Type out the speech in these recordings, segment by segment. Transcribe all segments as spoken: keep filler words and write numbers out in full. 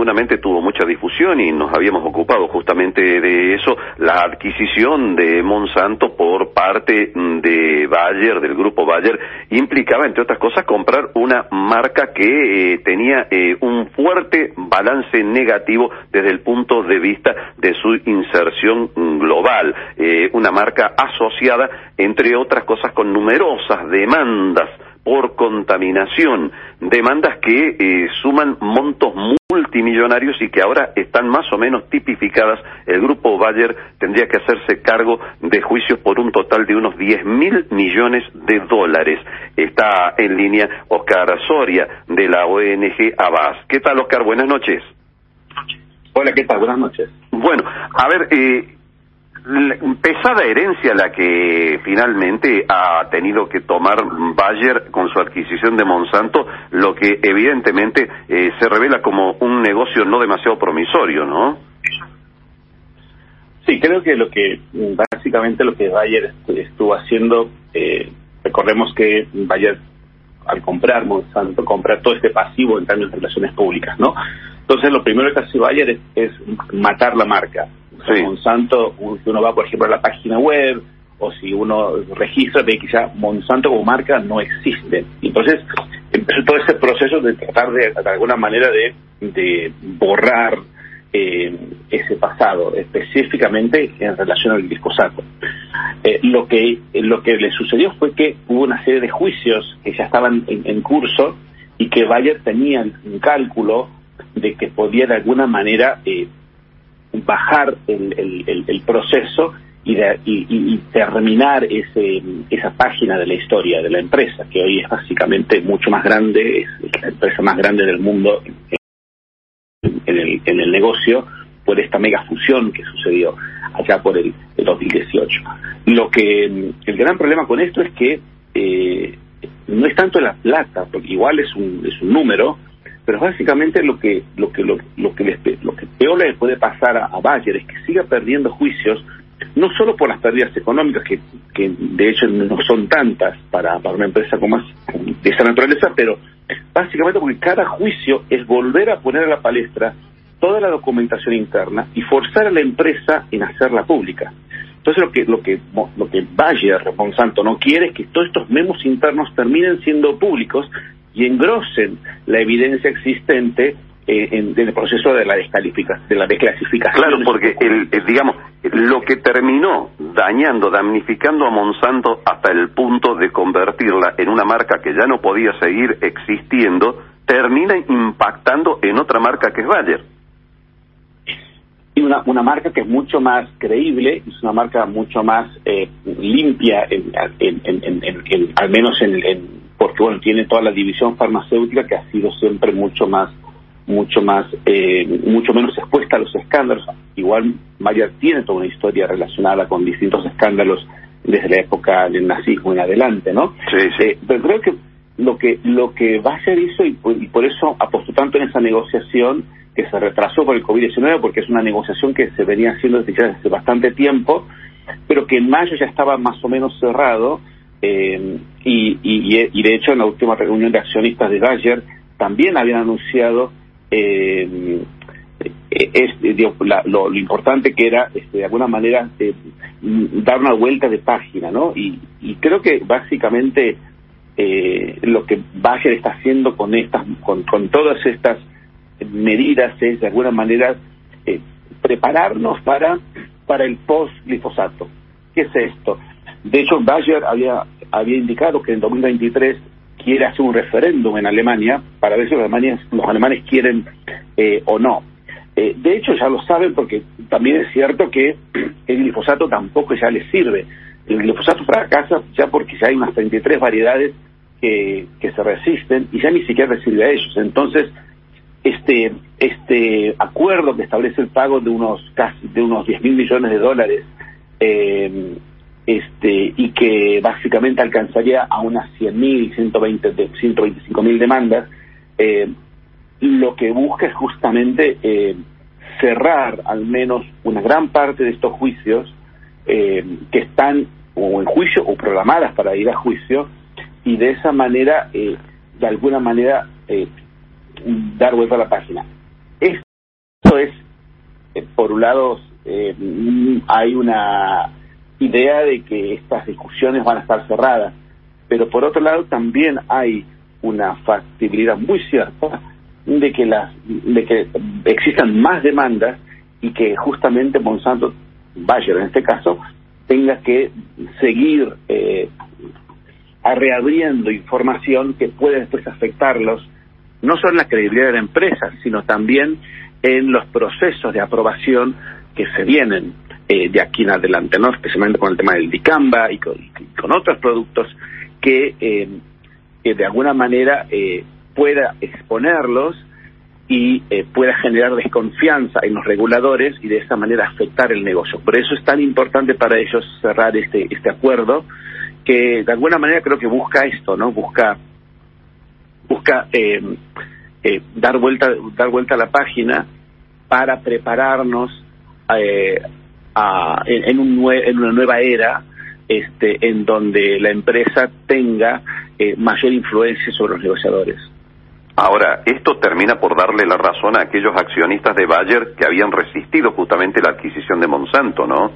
oportunamente tuvo mucha difusión y nos habíamos ocupado justamente de eso, la adquisición de Monsanto por parte de Bayer, del grupo Bayer, implicaba, entre otras cosas, comprar una marca que eh, tenía eh, un fuerte balance negativo desde el punto de vista de su inserción global, eh, una marca asociada, entre otras cosas, con numerosas demandas por contaminación, demandas que eh, suman montos multimillonarios y que ahora están más o menos tipificadas. El grupo Bayer tendría que hacerse cargo de juicios por un total de unos diez mil millones de dólares. Está en línea Oscar Soria, de la O N G Avaz. ¿Qué tal, Oscar? Buenas noches. Hola, ¿qué tal? Buenas noches. Bueno, a ver, eh, pesada herencia la que finalmente ha tenido que tomar Bayer con su adquisición de Monsanto, lo que evidentemente eh, se revela como un negocio no demasiado promisorio, ¿no? Sí, creo que lo que básicamente lo que Bayer estuvo haciendo, eh, recordemos que Bayer al comprar Monsanto compra todo este pasivo en términos de relaciones públicas, ¿no? Entonces lo primero que hace Bayer es, es matar la marca. Sí. Monsanto, si uno va por ejemplo a la página web o si uno registra, ve que ya Monsanto como marca no existe. Entonces empezó todo ese proceso de tratar de, de alguna manera de, de borrar eh, ese pasado, específicamente en relación al glifosato. Eh, lo que lo que le sucedió fue que hubo una serie de juicios que ya estaban en, en curso y que Bayer tenía un cálculo de que podía de alguna manera eh, bajar el, el, el, el proceso y, de, y, y terminar ese, esa página de la historia de la empresa, que hoy es básicamente mucho más grande, es la empresa más grande del mundo en, en, el, en el negocio, por esta mega fusión que sucedió allá por el, el dos mil dieciocho. Lo que el gran problema con esto es que eh, no es tanto la plata, porque igual es un, es un número, pero básicamente lo que lo que lo, lo que les, lo que peor le puede pasar a, a Bayer es que siga perdiendo juicios, no solo por las pérdidas económicas que, que de hecho no son tantas para, para una empresa como más de esa naturaleza, pero básicamente porque cada juicio es volver a poner a la palestra toda la documentación interna y forzar a la empresa en hacerla pública. Entonces lo que lo que lo que Bayer, Monsanto, no quiere es que todos estos memos internos terminen siendo públicos y engrosen la evidencia existente eh, en, en el proceso de la descalificación, de la desclasificación. Claro, porque el, el, digamos, lo que terminó dañando, damnificando a Monsanto hasta el punto de convertirla en una marca que ya no podía seguir existiendo, termina impactando en otra marca que es Bayer. Y una, una marca que es mucho más creíble, es una marca mucho más eh, limpia, en, en, en, en, en, en, al menos en, en porque bueno, tiene toda la división farmacéutica que ha sido siempre mucho más, mucho más, eh, mucho menos expuesta a los escándalos. Igual Bayer tiene toda una historia relacionada con distintos escándalos desde la época del nazismo en adelante, ¿no? Sí, sí. Eh, pero creo que lo que lo que Bayer hizo, y por, y por eso apostó tanto en esa negociación, que se retrasó por el COVID diecinueve, porque es una negociación que se venía haciendo desde, desde bastante tiempo, pero que en mayo ya estaba más o menos cerrado. Eh, y, y, y de hecho en la última reunión de accionistas de Bayer también habían anunciado eh, es, digo, la, lo, lo importante que era este, de alguna manera eh, dar una vuelta de página, ¿no? Y, y creo que básicamente eh, lo que Bayer está haciendo con estas con, con todas estas medidas es de alguna manera eh, prepararnos para para el post glifosato. ¿Qué es esto? De hecho, Bayer había había indicado que en dos mil veintitrés quiere hacer un referéndum en Alemania para ver si los alemanes, los alemanes quieren eh, o no. Eh, de hecho, ya lo saben porque también es cierto que el glifosato tampoco ya les sirve. El glifosato fracasa ya porque ya hay unas treinta y tres variedades que, que se resisten y ya ni siquiera les sirve a ellos. Entonces, este este acuerdo que establece el pago de unos casi de unos diez mil millones de dólares eh, este y que básicamente alcanzaría a unas cien mil, ciento veinte, ciento veinticinco mil demandas, eh, lo que busca es justamente eh, cerrar al menos una gran parte de estos juicios eh, que están o en juicio o programadas para ir a juicio, y de esa manera, eh, de alguna manera, eh, dar vuelta a la página. eh, por un lado, eh, hay una idea de que estas discusiones van a estar cerradas, pero por otro lado también hay una factibilidad muy cierta de que las de que existan más demandas y que justamente Monsanto, Bayer en este caso, tenga que seguir eh, reabriendo información que puede después afectarlos, no solo en la credibilidad de la empresa, sino también en los procesos de aprobación que se vienen eh, de aquí en adelante, ¿no? Especialmente con el tema del dicamba y con, y con otros productos que, eh, que de alguna manera eh, pueda exponerlos y eh, pueda generar desconfianza en los reguladores y de esa manera afectar el negocio. Por eso es tan importante para ellos cerrar este este acuerdo, que de alguna manera creo que busca esto, ¿no? Busca busca eh, eh, dar vuelta dar vuelta a la página para prepararnos eh, a, en, en, un nue en una nueva era, este, en donde la empresa tenga eh, mayor influencia sobre los negociadores. Ahora, esto termina por darle la razón a aquellos accionistas de Bayer que habían resistido justamente la adquisición de Monsanto, ¿no?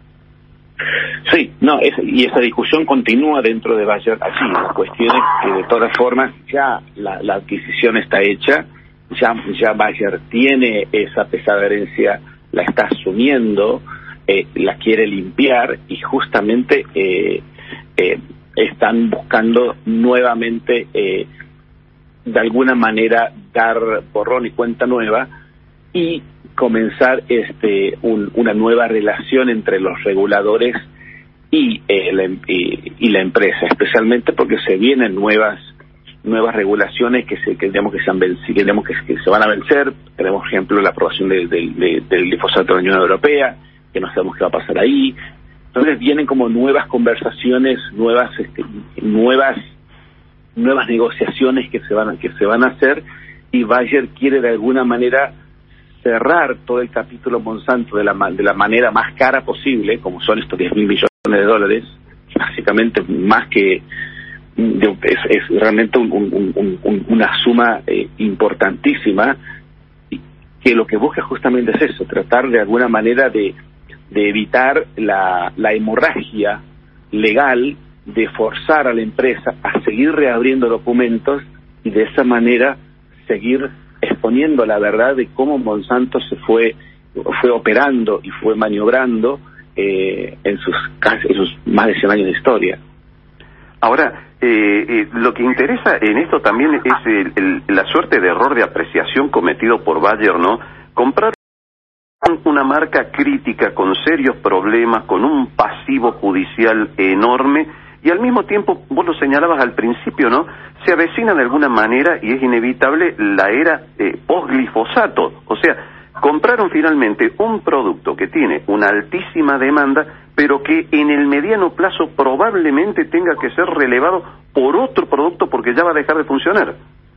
Sí, no, es, y esa discusión continúa dentro de Bayer así. La cuestión es que de todas formas ya la, la adquisición está hecha, ya, ya Bayer tiene esa pesada herencia, la está asumiendo, eh, la quiere limpiar y justamente eh, eh, están buscando nuevamente eh, de alguna manera dar borrón y cuenta nueva y comenzar este un, una nueva relación entre los reguladores y, eh, la, y, y la empresa, especialmente porque se vienen nuevas nuevas regulaciones que se que digamos que se han venci, que, digamos que, que se van a vencer. Tenemos, por ejemplo, la aprobación de, de, de, del glifosato de la Unión Europea, que no sabemos qué va a pasar ahí. Entonces vienen como nuevas conversaciones, nuevas este, nuevas nuevas negociaciones que se van que se van a hacer, y Bayer quiere de alguna manera cerrar todo el capítulo Monsanto de la de la manera más cara posible, como son estos diez mil millones de dólares, básicamente más que de, es, es realmente un, un, un, un, una suma eh, importantísima, que lo que busca justamente es eso, tratar de alguna manera de, de evitar la, la hemorragia legal, de forzar a la empresa a seguir reabriendo documentos y de esa manera seguir exponiendo la verdad de cómo Monsanto se fue fue operando y fue maniobrando eh, en sus casi en sus más de cien años de historia. Ahora, eh, eh, lo que interesa en esto también es el, el, la suerte de error de apreciación cometido por Bayer, ¿no? Comprar una marca crítica con serios problemas, con un pasivo judicial enorme, y al mismo tiempo, vos lo señalabas al principio, ¿no? Se avecina de alguna manera, y es inevitable, la era eh, post-glifosato. O sea, compraron finalmente un producto que tiene una altísima demanda, pero que en el mediano plazo probablemente tenga que ser relevado por otro producto porque ya va a dejar de funcionar.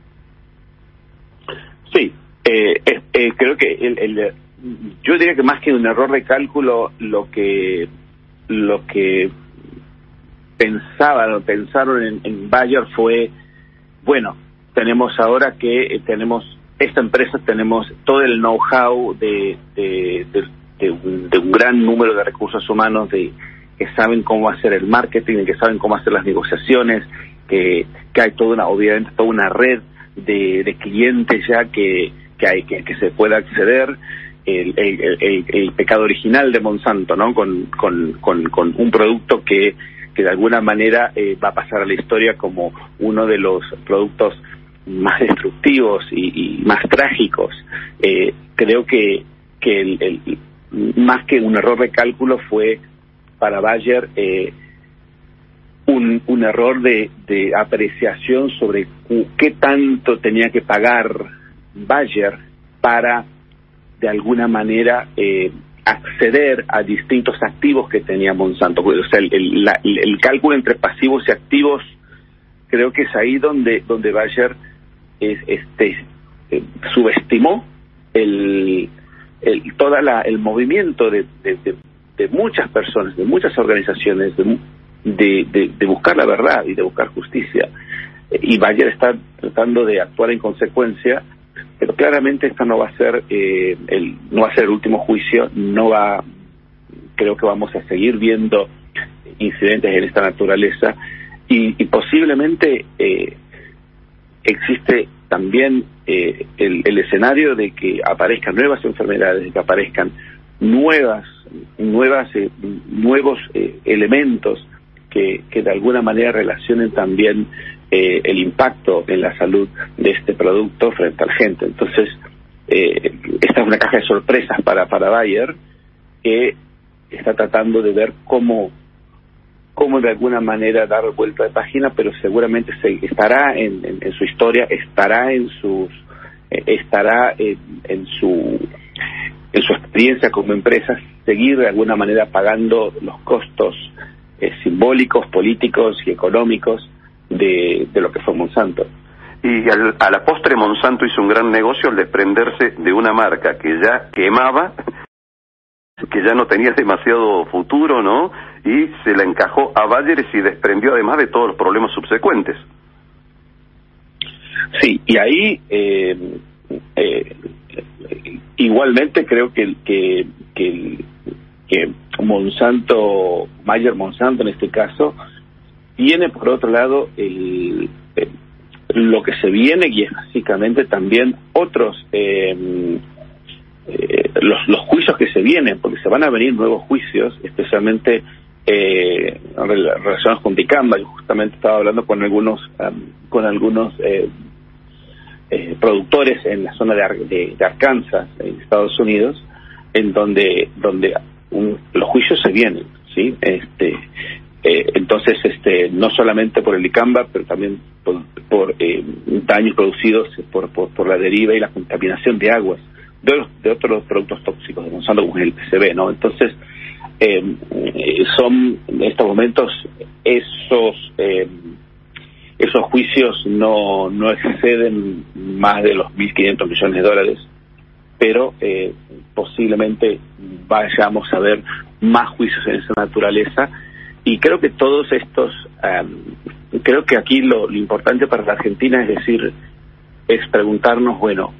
Sí, eh, eh, eh, creo que el, el, yo diría que más que un error de cálculo, lo que lo que pensaban, pensaron en, en Bayer fue, bueno, tenemos ahora que eh, tenemos esta empresa, tenemos todo el know-how de, de, de, de, un, de un gran número de recursos humanos de que saben cómo hacer el marketing, que saben cómo hacer las negociaciones, que, que hay toda una, obviamente, toda una red de, de clientes ya que, que hay que, que se pueda acceder. El, el, el, el pecado original de Monsanto, ¿no? Con, con, con, con un producto que que de alguna manera eh, va a pasar a la historia como uno de los productos más destructivos y, y más trágicos. Eh, creo que, que el, el, más que un error de cálculo fue para Bayer eh, un, un error de, de apreciación sobre qué tanto tenía que pagar Bayer para de alguna manera eh, acceder a distintos activos que tenía Monsanto. O sea, el, el, la, el cálculo entre pasivos y activos, creo que es ahí donde donde Bayer es, este eh, subestimó el el toda la el movimiento de, de, de, de muchas personas, de muchas organizaciones, de, de, de, de buscar la verdad y de buscar justicia. Y Bayer está tratando de actuar en consecuencia, pero claramente esto no va a ser eh, el no va a ser el último juicio, no va, creo que vamos a seguir viendo incidentes en esta naturaleza y, y posiblemente eh, existe también eh, el, el escenario de que aparezcan nuevas enfermedades, de que aparezcan nuevas nuevas eh, nuevos eh, elementos que, que de alguna manera relacionen también eh, el impacto en la salud de este producto frente a la gente. Entonces, eh, esta es una caja de sorpresas para, para Bayer, que está tratando de ver cómo, cómo de alguna manera dar vuelta de página, pero seguramente se, estará en, en, en su historia, estará en sus, eh, estará en, en su en su experiencia como empresa, seguir de alguna manera pagando los costos eh, simbólicos, políticos y económicos de, de lo que fue Monsanto. Y al, a la postre Monsanto hizo un gran negocio al desprenderse de una marca que ya quemaba, que ya no tenía demasiado futuro, ¿no? Y se la encajó a Bayer y se desprendió además de todos los problemas subsecuentes. Sí, y ahí eh, eh, igualmente creo que que que, que Monsanto, Bayer Monsanto en este caso, tiene por otro lado el, el, lo que se viene, y es básicamente también otros eh, eh, los, los juicios que se vienen, porque se van a venir nuevos juicios, especialmente eh, relacionados con Dicamba. Yo justamente estaba hablando con algunos um, con algunos eh, eh, productores en la zona de, Ar de, de Arkansas, en Estados Unidos, en donde donde un, los juicios se vienen, ¿sí? Este eh, entonces este no solamente por el Dicamba, pero también por, por eh, daños producidos por, por por la deriva y la contaminación de aguas de, los, de otros productos tóxicos de Monsanto, como el P C B, ¿no? Entonces eh, son en estos momentos esos eh, esos juicios no no exceden más de los mil quinientos millones de dólares, pero eh, posiblemente vayamos a ver más juicios en esa naturaleza. Y creo que todos estos, um, creo que aquí lo, lo importante para la Argentina es decir, es preguntarnos, bueno,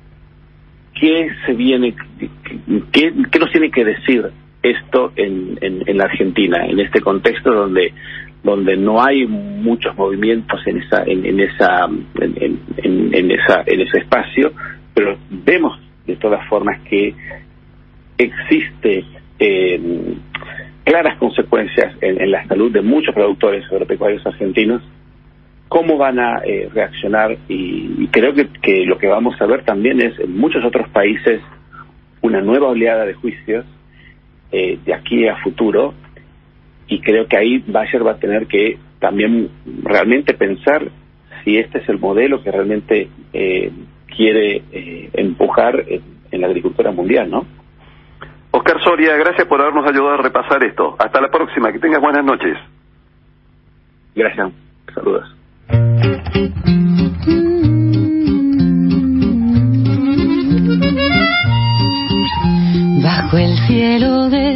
¿qué se viene, qué, qué nos tiene que decir esto en, en, en la Argentina, en este contexto donde donde no hay muchos movimientos en esa en, en esa en, en, en esa en ese espacio, pero vemos de todas formas que existe eh, claras consecuencias en, en la salud de muchos productores agropecuarios argentinos. ¿Cómo van a eh, reaccionar? Y, y creo que, que lo que vamos a ver también es en muchos otros países una nueva oleada de juicios eh, de aquí a futuro, y creo que ahí Bayer va a tener que también realmente pensar si este es el modelo que realmente eh, quiere eh, empujar en, en la agricultura mundial, ¿no? Oscar Soria, gracias por habernos ayudado a repasar esto. Hasta la próxima, que tengas buenas noches. Gracias, saludos. Bajo el cielo de